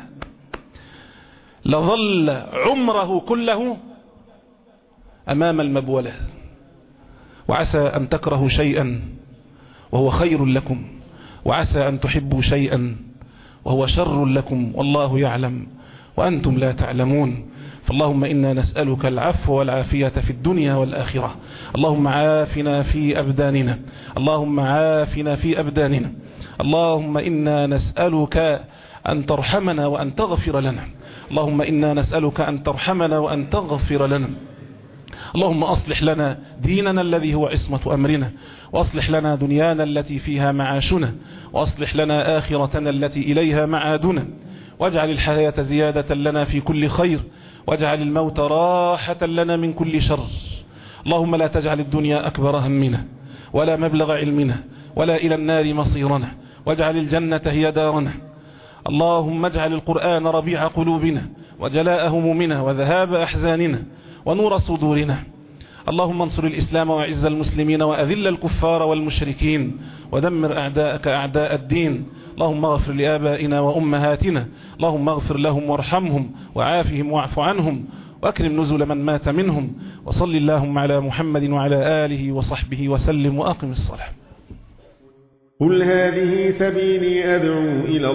لظل عمره كله أمام المبولة. وعسى أن تكرهوا شيئا وهو خير لكم، وعسى أن تحبوا شيئا وهو شر لكم، والله يعلم وأنتم لا تعلمون. فاللهم إنا نسألك العفو والعافية في الدنيا والآخرة. اللهم عافنا في أبداننا، اللهم عافنا في أبداننا. اللهم إنا نسألك أن ترحمنا وأن تغفر لنا. اللهم إنا نسألك أن ترحمنا وأن تغفر لنا. اللهم أصلح لنا ديننا الذي هو عصمة أمرنا، وأصلح لنا دنيانا التي فيها معاشنا، وأصلح لنا آخرتنا التي إليها معادنا، واجعل الحياة زيادة لنا في كل خير، واجعل الموت راحة لنا من كل شر. اللهم لا تجعل الدنيا أكبر همنا ولا مبلغ علمنا ولا إلى النار مصيرنا، واجعل الجنة هي دارنا. اللهم اجعل القرآن ربيع قلوبنا وجلاء همومنا وذهاب أحزاننا ونور صدورنا. اللهم انصر الإسلام وعز المسلمين وأذل الكفار والمشركين ودمر أعداءك أعداء الدين. اللهم اغفر لآبائنا وأمهاتنا، اللهم اغفر لهم وارحمهم وعافهم واعف عنهم وأكرم نزل من مات منهم. وصل اللهم على محمد وعلى آله وصحبه وسلم، وأقم الصلاة. قل هذه سبيلي أدعو إلى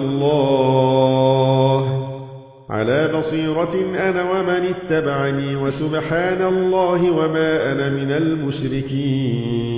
الله على بصيرة أنا ومن اتبعني، وسبحان الله وما أنا من المشركين.